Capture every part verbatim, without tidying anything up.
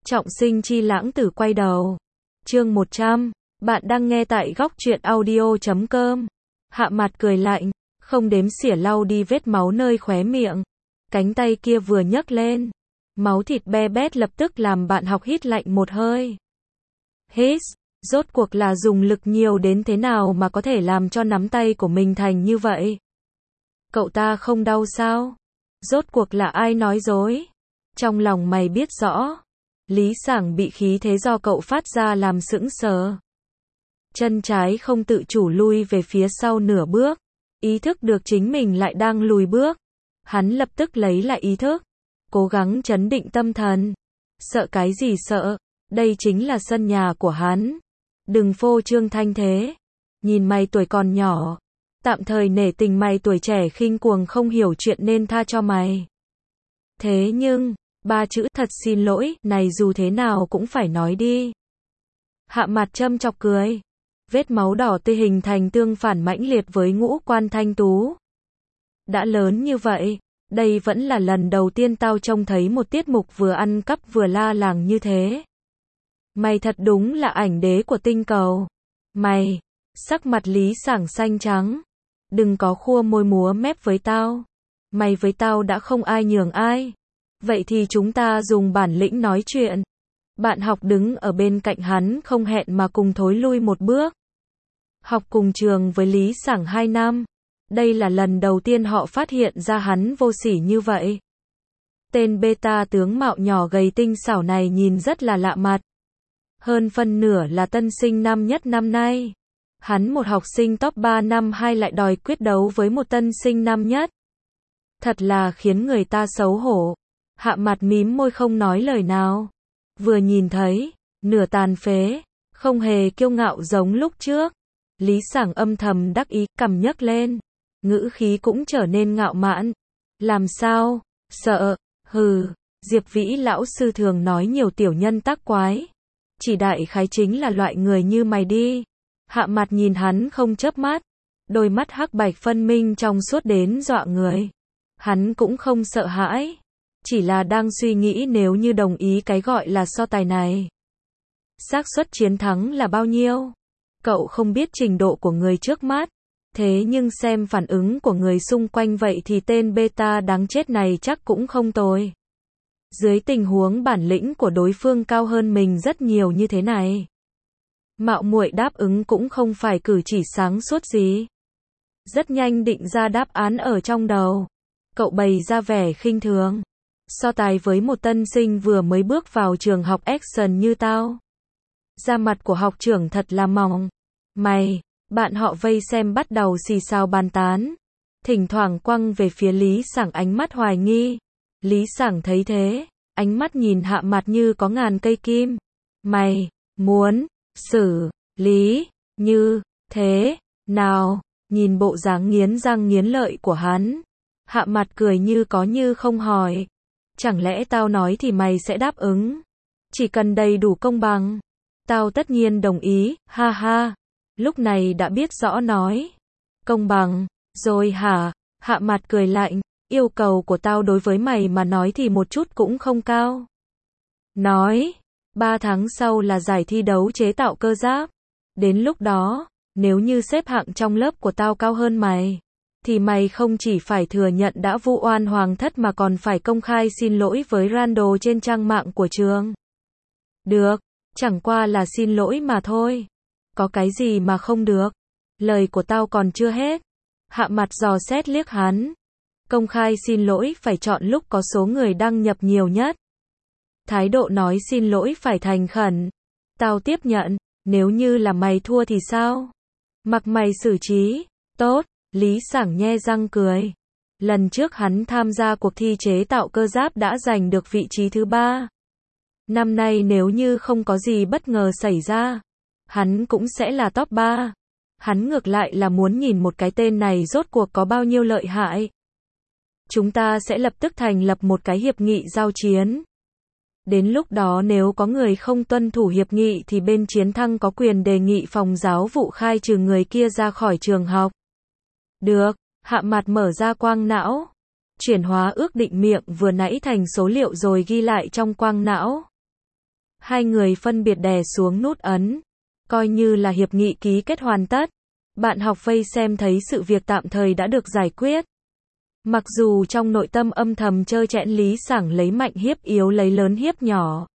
Trọng sinh chi lãng tử quay đầu. Chương một trăm. Bạn đang nghe tại góc truyện audio chấm com. Hạ mặt cười lạnh, không đếm xỉa lau đi vết máu nơi khóe miệng. Cánh tay kia vừa nhấc lên, máu thịt be bét lập tức làm bạn học hít lạnh một hơi. Hít, rốt cuộc là dùng lực nhiều đến thế nào mà có thể làm cho nắm tay của mình thành như vậy? Cậu ta không đau sao? Rốt cuộc là ai nói dối? Trong lòng mày biết rõ. Lý Sảng bị khí thế do cậu phát ra làm sững sờ. Chân trái không tự chủ lui về phía sau nửa bước. Ý thức được chính mình lại đang lùi bước. Hắn lập tức lấy lại ý thức. Cố gắng trấn định tâm thần. Sợ cái gì sợ? Đây chính là sân nhà của hắn. Đừng phô trương thanh thế. Nhìn mày tuổi còn nhỏ. Tạm thời nể tình mày tuổi trẻ khinh cuồng không hiểu chuyện nên tha cho mày. Thế nhưng, ba chữ thật xin lỗi này dù thế nào cũng phải nói đi. Hạ mặt châm chọc cười. Vết máu đỏ tươi hình thành tương phản mãnh liệt với ngũ quan thanh tú. Đã lớn như vậy, đây vẫn là lần đầu tiên tao trông thấy một tiết mục vừa ăn cắp vừa la làng như thế. Mày thật đúng là ảnh đế của tinh cầu. Mày, sắc mặt Lý Sảng xanh trắng. Đừng có khua môi múa mép với tao. Mày với tao đã không ai nhường ai. Vậy thì chúng ta dùng bản lĩnh nói chuyện. Bạn học đứng ở bên cạnh hắn không hẹn mà cùng thối lui một bước. Học cùng trường với Lý Sảng hai năm. Đây là lần đầu tiên họ phát hiện ra hắn vô sỉ như vậy. Tên beta tướng mạo nhỏ gầy tinh xảo này nhìn rất là lạ mặt. Hơn phân nửa là tân sinh năm nhất năm nay. Hắn một học sinh top ba năm hai lại đòi quyết đấu với một tân sinh năm nhất. Thật là khiến người ta xấu hổ. Hạ mặt mím môi không nói lời nào. Vừa nhìn thấy, nửa tàn phế, không hề kiêu ngạo giống lúc trước. Lý Sảng âm thầm đắc ý, cằm nhấc lên. Ngữ khí cũng trở nên ngạo mạn. Làm sao? Sợ? Hừ, Diệp Vĩ lão sư thường nói nhiều tiểu nhân tác quái. Chỉ đại khái chính là loại người như mày đi. Hạ mặt nhìn hắn không chớp mắt. Đôi mắt hắc bạch phân minh trong suốt đến dọa người. Hắn cũng không sợ hãi. Chỉ là đang suy nghĩ nếu như đồng ý cái gọi là so tài này. Xác suất chiến thắng là bao nhiêu? Cậu không biết trình độ của người trước mắt. Thế nhưng xem phản ứng của người xung quanh vậy thì tên beta đáng chết này chắc cũng không tồi. Dưới tình huống bản lĩnh của đối phương cao hơn mình rất nhiều như thế này. Mạo muội đáp ứng cũng không phải cử chỉ sáng suốt gì. Rất nhanh định ra đáp án ở trong đầu. Cậu bày ra vẻ khinh thường. So tài với một tân sinh vừa mới bước vào trường học action như tao. Da mặt của học trưởng thật là mỏng. Mày, bạn họ vây xem bắt đầu xì xào bàn tán. Thỉnh thoảng quăng về phía Lý Sảng ánh mắt hoài nghi. Lý Sảng thấy thế, ánh mắt nhìn Hạ mặt như có ngàn cây kim. Mày, muốn, xử, lý, như, thế, nào, nhìn bộ dáng nghiến răng nghiến lợi của hắn. Hạ mặt cười như có như không hỏi. Chẳng lẽ tao nói thì mày sẽ đáp ứng? Chỉ cần đầy đủ công bằng. Tao tất nhiên đồng ý, ha ha. Lúc này đã biết rõ nói. Công bằng, rồi hả? Hạ mặt cười lạnh. Yêu cầu của tao đối với mày mà nói thì một chút cũng không cao. Nói, ba tháng sau là giải thi đấu chế tạo cơ giáp. Đến lúc đó, nếu như xếp hạng trong lớp của tao cao hơn mày, thì mày không chỉ phải thừa nhận đã vu oan hoàng thất mà còn phải công khai xin lỗi với Randall trên trang mạng của trường. Được, chẳng qua là xin lỗi mà thôi. Có cái gì mà không được? Lời của tao còn chưa hết. Hạ mặt dò xét liếc hắn. Công khai xin lỗi phải chọn lúc có số người đăng nhập nhiều nhất. Thái độ nói xin lỗi phải thành khẩn. Tao tiếp nhận, nếu như là mày thua thì sao? Mặc mày xử trí. Tốt, Lý Sảng nhe răng cười. Lần trước hắn tham gia cuộc thi chế tạo cơ giáp đã giành được vị trí thứ ba. Năm nay nếu như không có gì bất ngờ xảy ra, hắn cũng sẽ là top ba. Hắn ngược lại là muốn nhìn một cái tên này rốt cuộc có bao nhiêu lợi hại. Chúng ta sẽ lập tức thành lập một cái hiệp nghị giao chiến. Đến lúc đó nếu có người không tuân thủ hiệp nghị thì bên chiến thắng có quyền đề nghị phòng giáo vụ khai trừ người kia ra khỏi trường học. Được, Hạ mặt mở ra quang não. Chuyển hóa ước định miệng vừa nãy thành số liệu rồi ghi lại trong quang não. Hai người phân biệt đè xuống nút ấn. Coi như là hiệp nghị ký kết hoàn tất. Bạn học vây xem thấy sự việc tạm thời đã được giải quyết. Mặc dù trong nội tâm âm thầm trơ trẽn Lý Sảng lấy mạnh hiếp yếu lấy lớn hiếp nhỏ.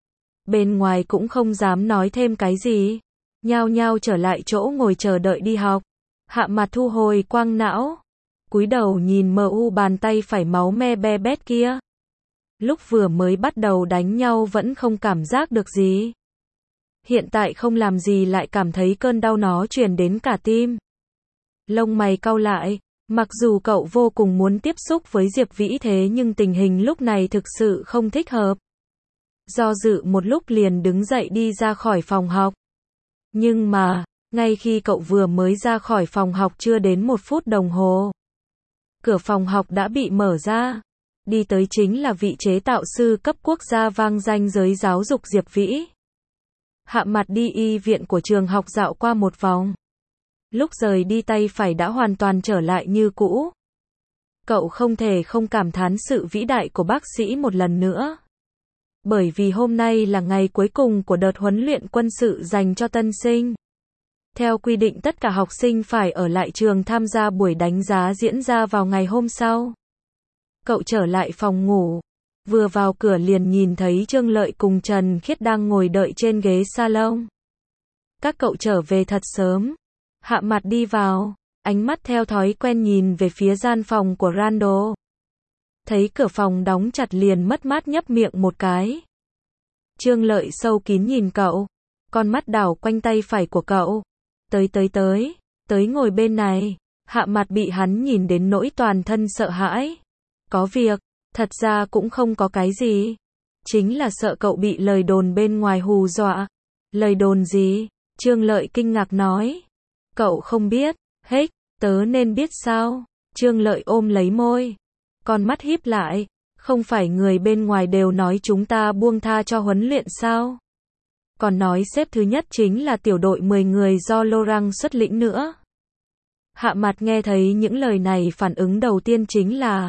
Bên ngoài cũng không dám nói thêm cái gì. Nhao nhao trở lại chỗ ngồi chờ đợi đi học. Hạ Mặt thu hồi quang não. Cúi đầu nhìn mờ u bàn tay phải máu me be bét kia. Lúc vừa mới bắt đầu đánh nhau vẫn không cảm giác được gì. Hiện tại không làm gì lại cảm thấy cơn đau nó truyền đến cả tim. Lông mày cau lại. Mặc dù cậu vô cùng muốn tiếp xúc với Diệp Vĩ thế nhưng tình hình lúc này thực sự không thích hợp. Do dự một lúc liền đứng dậy đi ra khỏi phòng học. Nhưng mà, ngay khi cậu vừa mới ra khỏi phòng học chưa đến một phút đồng hồ. Cửa phòng học đã bị mở ra. Đi tới chính là vị chế tạo sư cấp quốc gia vang danh giới giáo dục Diệp Vĩ. Hạ Mặt đi y viện của trường học dạo qua một vòng. Lúc rời đi tay phải đã hoàn toàn trở lại như cũ. Cậu không thể không cảm thán sự vĩ đại của bác sĩ một lần nữa. Bởi vì hôm nay là ngày cuối cùng của đợt huấn luyện quân sự dành cho tân sinh. Theo quy định tất cả học sinh phải ở lại trường tham gia buổi đánh giá diễn ra vào ngày hôm sau. Cậu trở lại phòng ngủ. Vừa vào cửa liền nhìn thấy Trương Lợi cùng Trần Khiết đang ngồi đợi trên ghế salon. Các cậu trở về thật sớm. Hạ Mặt đi vào, ánh mắt theo thói quen nhìn về phía gian phòng của Randall. Thấy cửa phòng đóng chặt liền mất mát nhấp miệng một cái. Trương Lợi sâu kín nhìn cậu, con mắt đảo quanh tay phải của cậu. Tới tới tới, tới ngồi bên này. Hạ Mặt bị hắn nhìn đến nỗi toàn thân sợ hãi. Có việc, thật ra cũng không có cái gì. Chính là sợ cậu bị lời đồn bên ngoài hù dọa. Lời đồn gì? Trương Lợi kinh ngạc nói. Cậu không biết, hết, tớ nên biết sao? Trương Lợi ôm lấy môi. Con mắt híp lại. Không phải người bên ngoài đều nói chúng ta buông tha cho huấn luyện sao? Còn nói xếp thứ nhất chính là tiểu đội mười người do Laurent xuất lĩnh nữa. Hạ Mặt nghe thấy những lời này phản ứng đầu tiên chính là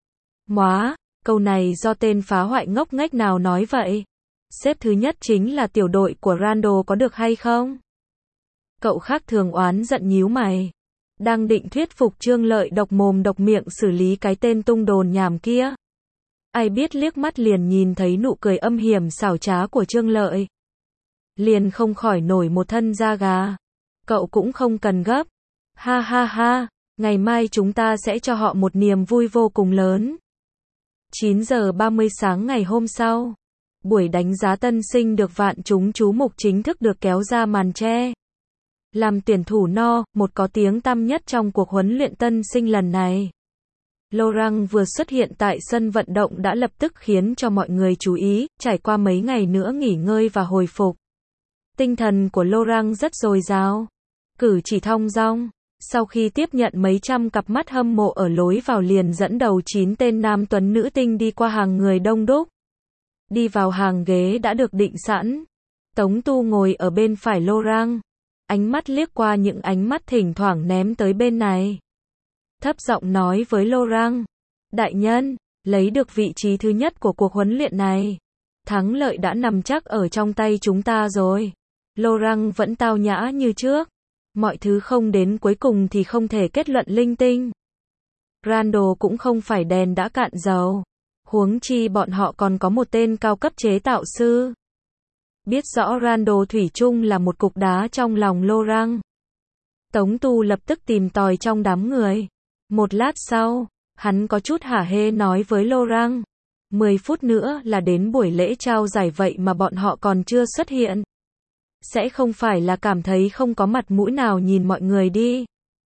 Móa, câu này do tên phá hoại ngốc nghếch nào nói vậy? Xếp thứ nhất chính là tiểu đội của Randall có được hay không? Cậu khác thường oán giận nhíu mày. Đang định thuyết phục Trương Lợi độc mồm độc miệng xử lý cái tên tung đồn nhảm kia. Ai biết liếc mắt liền nhìn thấy nụ cười âm hiểm xảo trá của Trương Lợi. Liền không khỏi nổi một thân da gà. Cậu cũng không cần gấp. Ha ha ha, ngày mai chúng ta sẽ cho họ một niềm vui vô cùng lớn. chín giờ ba mươi sáng ngày hôm sau, buổi đánh giá tân sinh được vạn chúng chú mục chính thức được kéo ra màn che. Làm tuyển thủ no, một có tiếng tăm nhất trong cuộc huấn luyện tân sinh lần này. Laurent vừa xuất hiện tại sân vận động đã lập tức khiến cho mọi người chú ý, trải qua mấy ngày nữa nghỉ ngơi và hồi phục. Tinh thần của Laurent rất dồi dào, cử chỉ thong dong. Sau khi tiếp nhận mấy trăm cặp mắt hâm mộ ở lối vào liền dẫn đầu chín tên nam tuấn nữ tinh đi qua hàng người đông đúc. Đi vào hàng ghế đã được định sẵn. Tống Tu ngồi ở bên phải Laurent. Ánh mắt liếc qua những ánh mắt thỉnh thoảng ném tới bên này. Thấp giọng nói với Laurent. Đại nhân, lấy được vị trí thứ nhất của cuộc huấn luyện này. Thắng lợi đã nằm chắc ở trong tay chúng ta rồi. Laurent vẫn tao nhã như trước. Mọi thứ không đến cuối cùng thì không thể kết luận linh tinh. Randall cũng không phải đèn đã cạn dầu. Huống chi bọn họ còn có một tên cao cấp chế tạo sư. Biết rõ Randall thủy chung là một cục đá trong lòng Laurent. Tống Tu lập tức tìm tòi trong đám người. Một lát sau, hắn có chút hả hê nói với Laurent. mười phút nữa là đến buổi lễ trao giải vậy mà bọn họ còn chưa xuất hiện. Sẽ không phải là cảm thấy không có mặt mũi nào nhìn mọi người đi.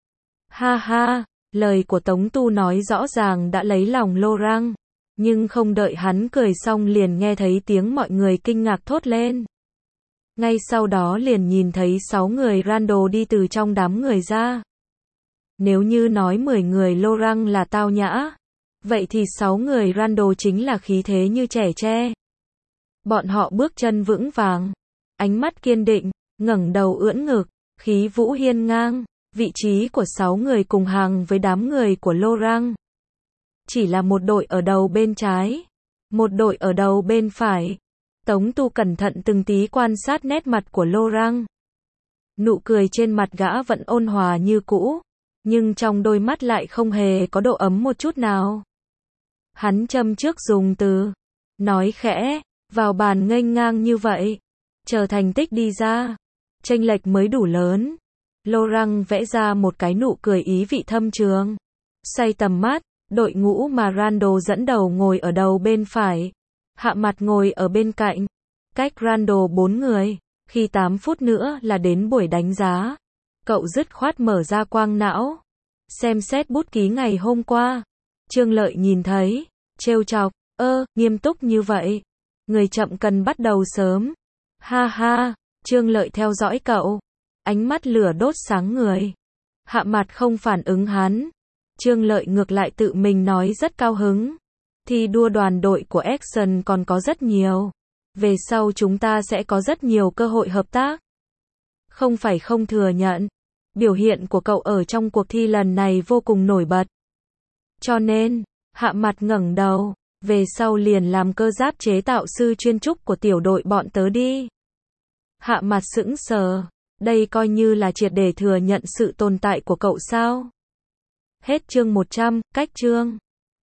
Ha ha, lời của Tống Tu nói rõ ràng đã lấy lòng Laurent. Nhưng không đợi hắn cười xong liền nghe thấy tiếng mọi người kinh ngạc thốt lên. Ngay sau đó liền nhìn thấy sáu người Randall đi từ trong đám người ra. Nếu như nói mười người Laurent là tao nhã, vậy thì sáu người Randall chính là khí thế như trẻ tre. Bọn họ bước chân vững vàng, ánh mắt kiên định, ngẩng đầu ưỡn ngực, khí vũ hiên ngang. Vị trí của sáu người cùng hàng với đám người của Laurent. Chỉ là một đội ở đầu bên trái, một đội ở đầu bên phải. Tống Tu cẩn thận từng tí quan sát nét mặt của Laurent. Nụ cười trên mặt gã vẫn ôn hòa như cũ, nhưng trong đôi mắt lại không hề có độ ấm một chút nào. Hắn châm trước dùng từ, nói khẽ, vào bàn nghênh ngang như vậy, chờ thành tích đi ra, chênh lệch mới đủ lớn. Laurent vẽ ra một cái nụ cười ý vị thâm trường. Xoay tầm mắt, đội ngũ mà Randall dẫn đầu ngồi ở đầu bên phải, Hạ Mặt ngồi ở bên cạnh, cách Randall bốn người. Khi tám phút nữa là đến buổi đánh giá, cậu dứt khoát mở ra quang não, xem xét bút ký ngày hôm qua. Trương Lợi nhìn thấy, trêu chọc, ơ, nghiêm túc như vậy, người chậm cần bắt đầu sớm. Ha ha, Trương Lợi theo dõi cậu, ánh mắt lửa đốt sáng người. Hạ Mặt không phản ứng hắn. Trương Lợi ngược lại tự mình nói rất cao hứng. Thi đua đoàn đội của Action còn có rất nhiều. Về sau chúng ta sẽ có rất nhiều cơ hội hợp tác. Không phải không thừa nhận, biểu hiện của cậu ở trong cuộc thi lần này vô cùng nổi bật. Cho nên, Hạ Mặt ngẩng đầu, về sau liền làm cơ giáp chế tạo sư chuyên trúc của tiểu đội bọn tớ đi. Hạ Mặt sững sờ, đây coi như là triệt để thừa nhận sự tồn tại của cậu sao? Hết chương một trăm, cách chương.